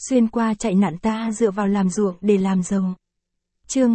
xuyên qua chạy nạn ta dựa vào làm ruộng để làm giàu. Chương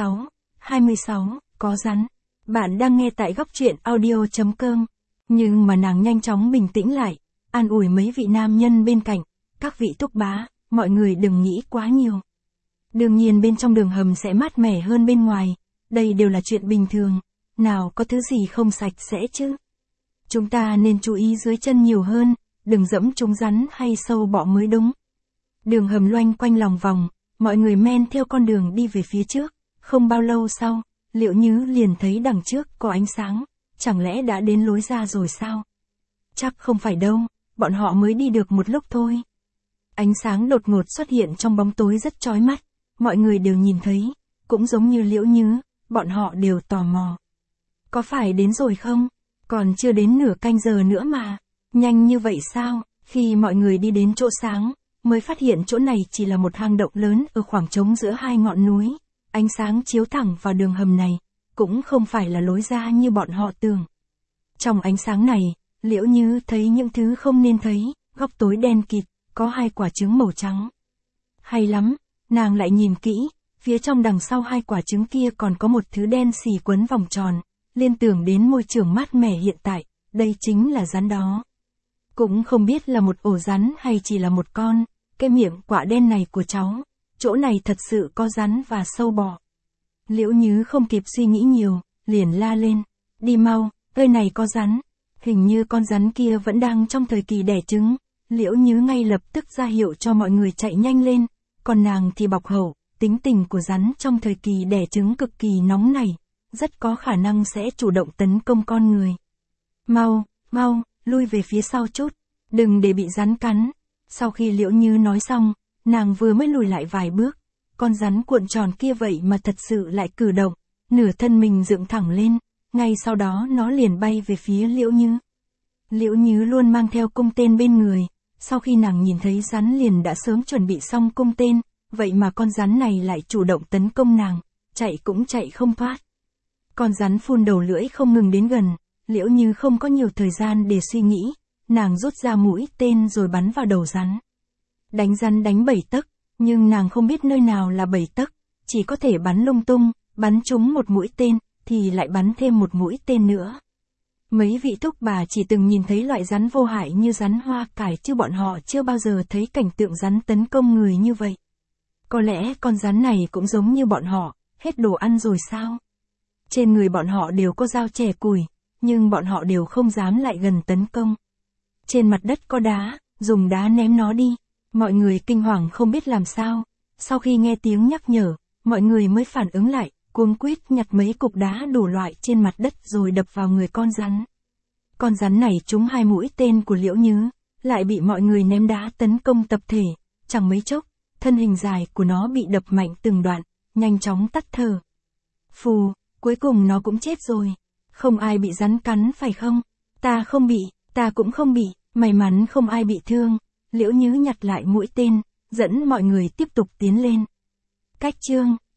26, có rắn. Bạn đang nghe tại góc truyện audio.com. Nhưng mà nàng nhanh chóng bình tĩnh lại, an ủi mấy vị nam nhân bên cạnh, các vị thúc bá, mọi người đừng nghĩ quá nhiều. Đương nhiên bên trong đường hầm sẽ mát mẻ hơn bên ngoài, đây đều là chuyện bình thường, nào có thứ gì không sạch sẽ chứ. Chúng ta nên chú ý dưới chân nhiều hơn, đừng dẫm trúng rắn hay sâu bọ mới đúng. Đường hầm loanh quanh lòng vòng, mọi người men theo con đường đi về phía trước, không bao lâu sau, Liễu Nhứ liền thấy đằng trước có ánh sáng, chẳng lẽ đã đến lối ra rồi sao? Chắc không phải đâu, bọn họ mới đi được một lúc thôi. Ánh sáng đột ngột xuất hiện trong bóng tối rất chói mắt, mọi người đều nhìn thấy, cũng giống như Liễu Nhứ, bọn họ đều tò mò. Có phải đến rồi không? Còn chưa đến nửa canh giờ nữa mà, nhanh như vậy sao? Khi mọi người đi đến chỗ sáng, mới phát hiện chỗ này chỉ là một hang động lớn ở khoảng trống giữa hai ngọn núi. Ánh sáng chiếu thẳng vào đường hầm này, cũng không phải là lối ra như bọn họ tưởng. Trong ánh sáng này, Liễu Nhứ thấy những thứ không nên thấy, góc tối đen kịt, có hai quả trứng màu trắng. Hay lắm, nàng lại nhìn kỹ, phía trong đằng sau hai quả trứng kia còn có một thứ đen xì quấn vòng tròn, liên tưởng đến môi trường mát mẻ hiện tại, đây chính là rắn đó. Cũng không biết là một ổ rắn hay chỉ là một con, cái miệng quả đen này của cháu, chỗ này thật sự có rắn và sâu bọ. Liễu Nhứ không kịp suy nghĩ nhiều, liền la lên, đi mau, nơi này có rắn. Hình như con rắn kia vẫn đang trong thời kỳ đẻ trứng, Liễu Nhứ ngay lập tức ra hiệu cho mọi người chạy nhanh lên, còn nàng thì bọc hậu, tính tình của rắn trong thời kỳ đẻ trứng cực kỳ nóng nảy, rất có khả năng sẽ chủ động tấn công con người. Mau, lui về phía sau chút, đừng để bị rắn cắn. Sau khi Liễu Nhứ nói xong, nàng vừa mới lùi lại vài bước, con rắn cuộn tròn kia vậy mà thật sự lại cử động, nửa thân mình dựng thẳng lên, ngay sau đó nó liền bay về phía Liễu Nhứ. Liễu Nhứ luôn mang theo cung tên bên người, sau khi nàng nhìn thấy rắn liền đã sớm chuẩn bị xong cung tên, vậy mà con rắn này lại chủ động tấn công nàng, chạy cũng chạy không thoát. Con rắn phun đầu lưỡi không ngừng đến gần, Liễu Nhứ không có nhiều thời gian để suy nghĩ, nàng rút ra mũi tên rồi bắn vào đầu rắn. Đánh rắn đánh 7 tấc, nhưng nàng không biết nơi nào là 7 tấc, chỉ có thể bắn lung tung, bắn trúng một mũi tên, thì lại bắn thêm một mũi tên nữa. Mấy vị thúc bà chỉ từng nhìn thấy loại rắn vô hại như rắn hoa cải chứ bọn họ chưa bao giờ thấy cảnh tượng rắn tấn công người như vậy. Có lẽ con rắn này cũng giống như bọn họ, hết đồ ăn rồi sao? Trên người bọn họ đều có dao chẻ củi, nhưng bọn họ đều không dám lại gần tấn công. Trên mặt đất có đá, dùng đá ném nó đi. Mọi người kinh hoàng không biết làm sao. Sau khi nghe tiếng nhắc nhở, mọi người mới phản ứng lại, cuống quýt nhặt mấy cục đá đủ loại trên mặt đất rồi đập vào người con rắn. Con rắn này trúng 2 mũi tên của Liễu Nhứ, lại bị mọi người ném đá tấn công tập thể, chẳng mấy chốc, thân hình dài của nó bị đập mạnh từng đoạn, nhanh chóng tắt thở. Phù, cuối cùng nó cũng chết rồi. Không ai bị rắn cắn phải không? Ta không bị, ta cũng không bị, may mắn không ai bị thương. Liễu Nhứ nhặt lại mũi tên, dẫn mọi người tiếp tục tiến lên. Cách chương